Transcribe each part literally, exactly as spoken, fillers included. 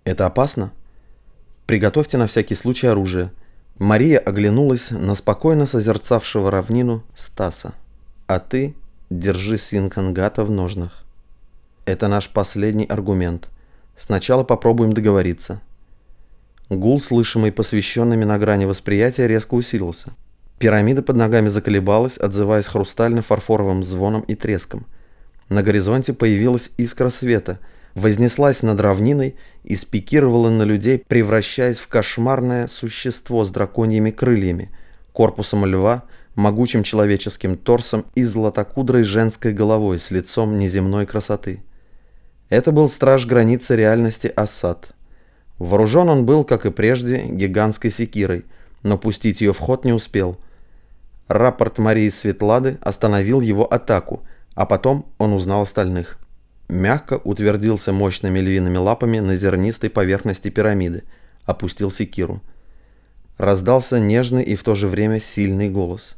Это опасно? Приготовьте на всякий случай оружие. Мария оглянулась на спокойно созерцавшего равнину Стаса. А ты держи Синкангата в ножнах. Это наш последний аргумент. Сначала попробуем договориться. Гул, слышимый посвященными на грани восприятия, резко усилился. Пирамида под ногами заколебалась, отзываясь хрустально-фарфоровым звоном и треском. На горизонте появилась искра света, вознеслась над равниной и спикировала на людей, превращаясь в кошмарное существо с драконьими крыльями, корпусом льва, могучим человеческим торсом и златокудрой женской головой с лицом неземной красоты. Это был страж границы реальности Ассад. Вооружен он был, как и прежде, гигантской секирой, но пустить ее в ход не успел. Рапорт Марии Светлады остановил его атаку, а потом он узнал остальных. Мягко утвердился мощными львиными лапами на зернистой поверхности пирамиды, опустил секиру. Раздался нежный и в то же время сильный голос.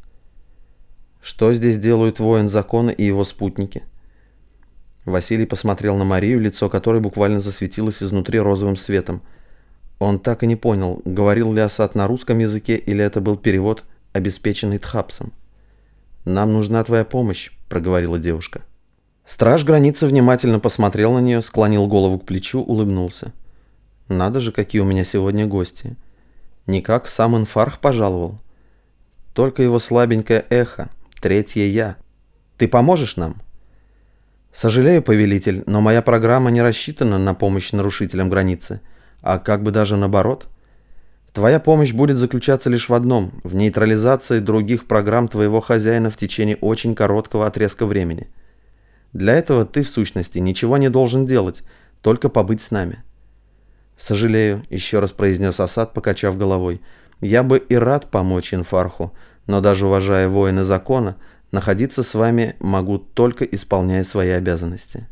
Что здесь делают воин закона и его спутники? Василий посмотрел на Марию, лицо которой буквально засветилось изнутри розовым светом. Он так и не понял, говорил ли Асад на русском языке или это был перевод, обеспеченный Тхапсом. «Нам нужна твоя помощь», — проговорила девушка. Страж границы внимательно посмотрел на нее, склонил голову к плечу, улыбнулся. «Надо же, какие у меня сегодня гости. Никак сам Инфарх пожаловал. Только его слабенькое эхо, третье я. Ты поможешь нам?» «Сожалею, повелитель, но моя программа не рассчитана на помощь нарушителям границы, а как бы даже наоборот. Твоя помощь будет заключаться лишь в одном – в нейтрализации других программ твоего хозяина в течение очень короткого отрезка времени. Для этого ты, в сущности, ничего не должен делать, только побыть с нами». «Сожалею», – еще раз произнес Асад, покачав головой. «Я бы и рад помочь Инфарху, но даже уважая воины закона, находиться с вами могу, только исполняя свои обязанности».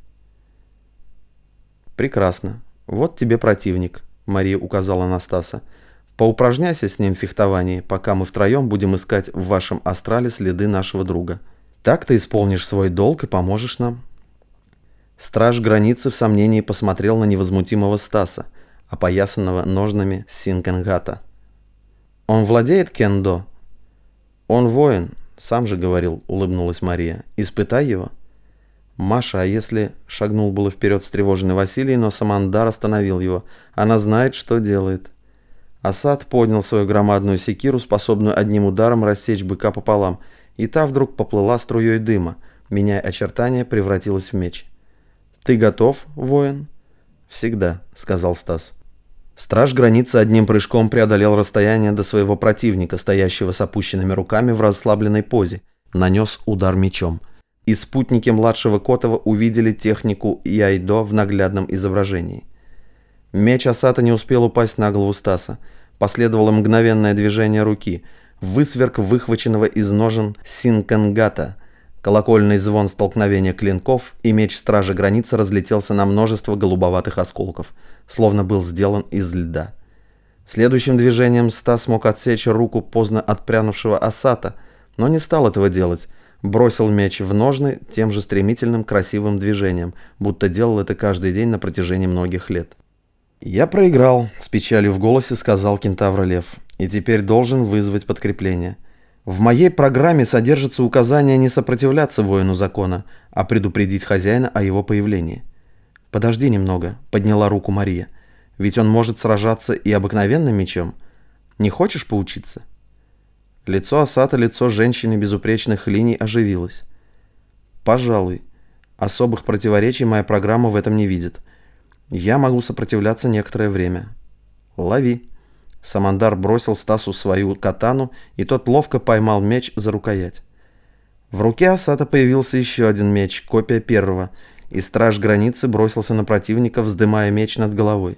«Прекрасно. Вот тебе противник», — Мария указала на Стаса. «Поупражняйся с ним в фехтовании, пока мы втроем будем искать в вашем астрале следы нашего друга. Так ты исполнишь свой долг и поможешь нам». Страж границы в сомнении посмотрел на невозмутимого Стаса, опоясанного ножнами Синкангата. «Он владеет кендо?» «Он воин. Сам же говорил», — улыбнулась Мария. «Испытай его». «Маша, а если...» — шагнул было вперед встревоженный Василий, но Самандар остановил его. «Она знает, что делает». Асад поднял свою громадную секиру, способную одним ударом рассечь быка пополам, и та вдруг поплыла струей дыма, меняя очертания, превратилась в меч. «Ты готов, воин?» «Всегда», — сказал Стас. Страж границы одним прыжком преодолел расстояние до своего противника, стоящего с опущенными руками в расслабленной позе, нанес удар мечом. И спутники младшего Котова увидели технику Яйдо в наглядном изображении. Меч Асата не успел упасть на голову Стаса. Последовало мгновенное движение руки, высверк выхваченного из ножен Синкангата, колокольный звон столкновения клинков, и меч стража границы разлетелся на множество голубоватых осколков, словно был сделан из льда. Следующим движением Стас мог отсечь руку поздно отпрянувшего Асата, но не стал этого делать. Бросил меч в ножны тем же стремительным красивым движением, будто делал это каждый день на протяжении многих лет. «Я проиграл», — с печалью в голосе сказал кентавр Лев, «и теперь должен вызвать подкрепление. В моей программе содержится указание не сопротивляться воину закона, а предупредить хозяина о его появлении». «Подожди немного», — подняла руку Мария, «ведь он может сражаться и обыкновенным мечом. Не хочешь поучиться?» Лицо Асата, лицо женщины безупречных линий оживилось. «Пожалуй. Особых противоречий моя программа в этом не видит. Я могу сопротивляться некоторое время». «Лови». Самандар бросил Стасу свою катану, и тот ловко поймал меч за рукоять. В руке Асата появился еще один меч, копия первого, и страж границы бросился на противника, вздымая меч над головой.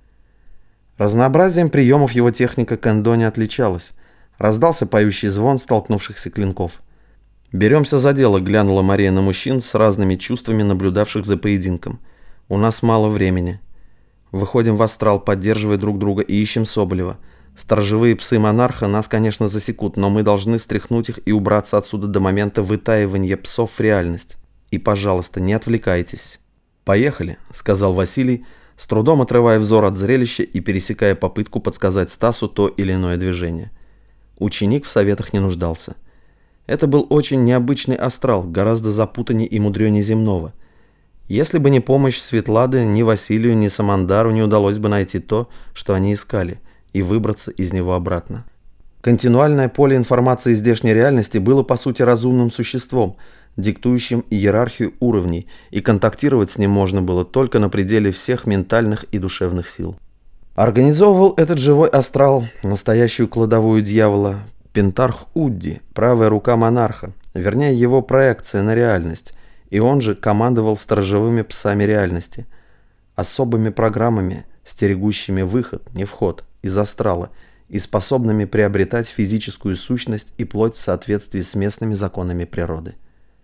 Разнообразием приемов его техника кендо не отличалась. Раздался поющий звон столкнувшихся клинков. «Беремся за дело», — глянула Мария на мужчин с разными чувствами, наблюдавших за поединком. «У нас мало времени. Выходим в астрал, поддерживая друг друга, и ищем Соболева. Сторожевые псы монарха нас, конечно, засекут, но мы должны стряхнуть их и убраться отсюда до момента вытаивания псов в реальность. И, пожалуйста, не отвлекайтесь». «Поехали», — сказал Василий, с трудом отрывая взор от зрелища и пересекая попытку подсказать Стасу то или иное движение. Ученик в советах не нуждался. Это был очень необычный астрал, гораздо запутаннее и мудренее земного. Если бы не помощь Светлады, ни Василию, ни Самандару не удалось бы найти то, что они искали, и выбраться из него обратно. Континуальное поле информации здешней реальности было по сути разумным существом, диктующим иерархию уровней, и контактировать с ним можно было только на пределе всех ментальных и душевных сил. Организовывал этот живой астрал, настоящую кладовую дьявола, Пентарх Удди, правая рука монарха, вернее его проекция на реальность, и он же командовал сторожевыми псами реальности, особыми программами, стерегущими выход, не вход, из астрала, и способными приобретать физическую сущность и плоть в соответствии с местными законами природы.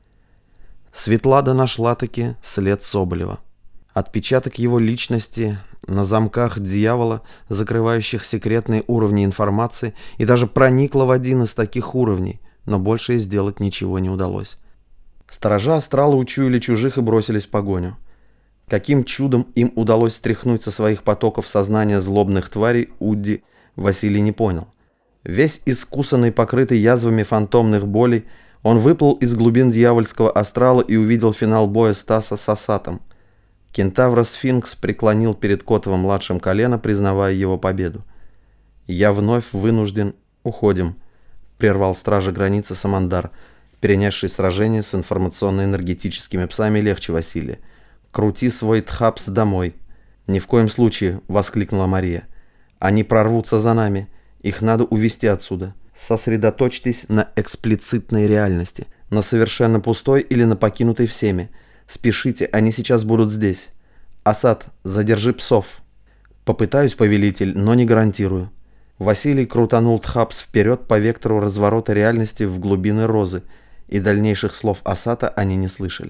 Светлада нашла-таки след Соболева. Отпечаток его личности на замках дьявола, закрывающих секретные уровни информации, и даже проникла в один из таких уровней, но больше ей сделать ничего не удалось. Сторожа астрала учуяли чужих и бросились в погоню. Каким чудом им удалось стряхнуть со своих потоков сознания злобных тварей, Удди Василий не понял. Весь искусанный, покрытый язвами фантомных болей, он выплыл из глубин дьявольского астрала и увидел финал боя Стаса с Асатом. Кентавра-сфинкс преклонил перед Котовым-младшим колено, признавая его победу. «Я вновь вынужден... Уходим», — прервал стража границы Самандар, перенесший сражение с информационно-энергетическими псами легче Василия. «Крути свой тхапс домой». «Ни в коем случае», — воскликнула Мария. «Они прорвутся за нами. Их надо увести отсюда. Сосредоточьтесь на эксплицитной реальности, на совершенно пустой или на покинутой всеми. Спешите, они сейчас будут здесь. Асат, задержи псов». «Попытаюсь, повелитель, но не гарантирую». Василий крутанул тхапс вперед по вектору разворота реальности в глубины розы, и дальнейших слов Асата они не слышали.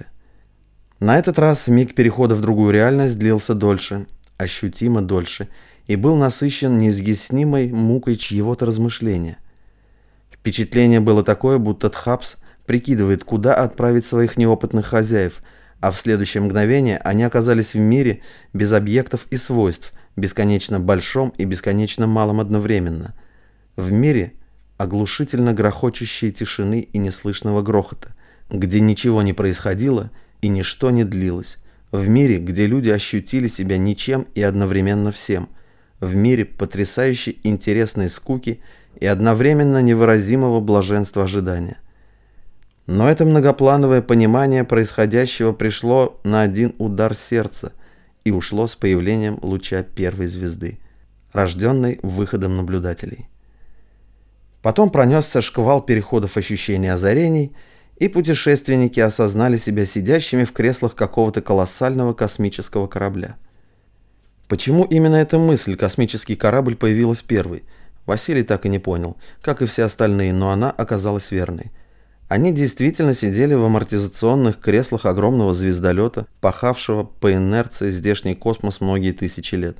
На этот раз миг перехода в другую реальность длился дольше, ощутимо дольше, и был насыщен неизъяснимой мукой чьего-то размышления. Впечатление было такое, будто тхапс прикидывает, куда отправить своих неопытных хозяев, а в следующее мгновение они оказались в мире без объектов и свойств, бесконечно большом и бесконечно малом одновременно. В мире оглушительно грохочущей тишины и неслышного грохота, где ничего не происходило и ничто не длилось. В мире, где люди ощутили себя ничем и одновременно всем. В мире потрясающей интересной скуки и одновременно невыразимого блаженства ожидания. Но это многоплановое понимание происходящего пришло на один удар сердца и ушло с появлением луча первой звезды, рожденной выходом наблюдателей. Потом пронесся шквал переходов ощущений озарений, и путешественники осознали себя сидящими в креслах какого-то колоссального космического корабля. Почему именно эта мысль «космический корабль» появилась первой, Василий так и не понял, как и все остальные, но она оказалась верной. Они действительно сидели в амортизационных креслах огромного звездолета, пахавшего по инерции здешний космос многие тысячи лет.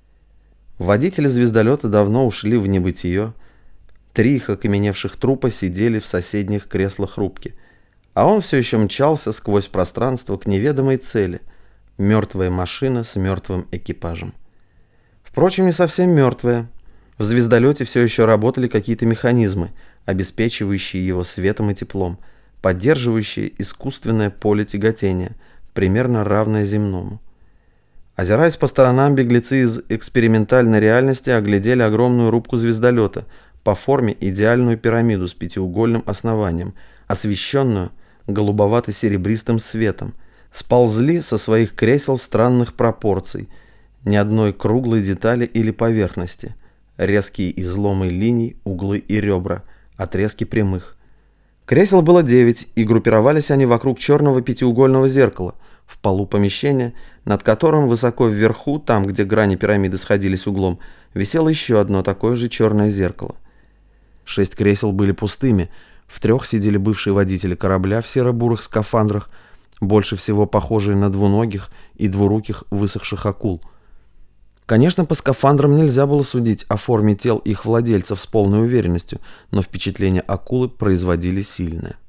Водители звездолета давно ушли в небытие. Три их окаменевших трупа сидели в соседних креслах рубки, а он все еще мчался сквозь пространство к неведомой цели – мертвая машина с мертвым экипажем. Впрочем, не совсем мертвая. В звездолете все еще работали какие-то механизмы, обеспечивающие его светом и теплом, поддерживающие искусственное поле тяготения, примерно равное земному. Озираясь по сторонам, беглецы из экспериментальной реальности оглядели огромную рубку звездолета, по форме идеальную пирамиду с пятиугольным основанием, освещенную голубовато-серебристым светом, сползли со своих кресел странных пропорций, ни одной круглой детали или поверхности, резкие изломы линий, углы и ребра, отрезки прямых. Кресел было девять, и группировались они вокруг черного пятиугольного зеркала, в полу помещения, над которым высоко вверху, там, где грани пирамиды сходились углом, висело еще одно такое же черное зеркало. Шесть кресел были пустыми, в трех сидели бывшие водители корабля в серо-бурых скафандрах, больше всего похожие на двуногих и двуруких высохших акул. Конечно, по скафандрам нельзя было судить о форме тел их владельцев с полной уверенностью, но впечатление акулы производили сильное.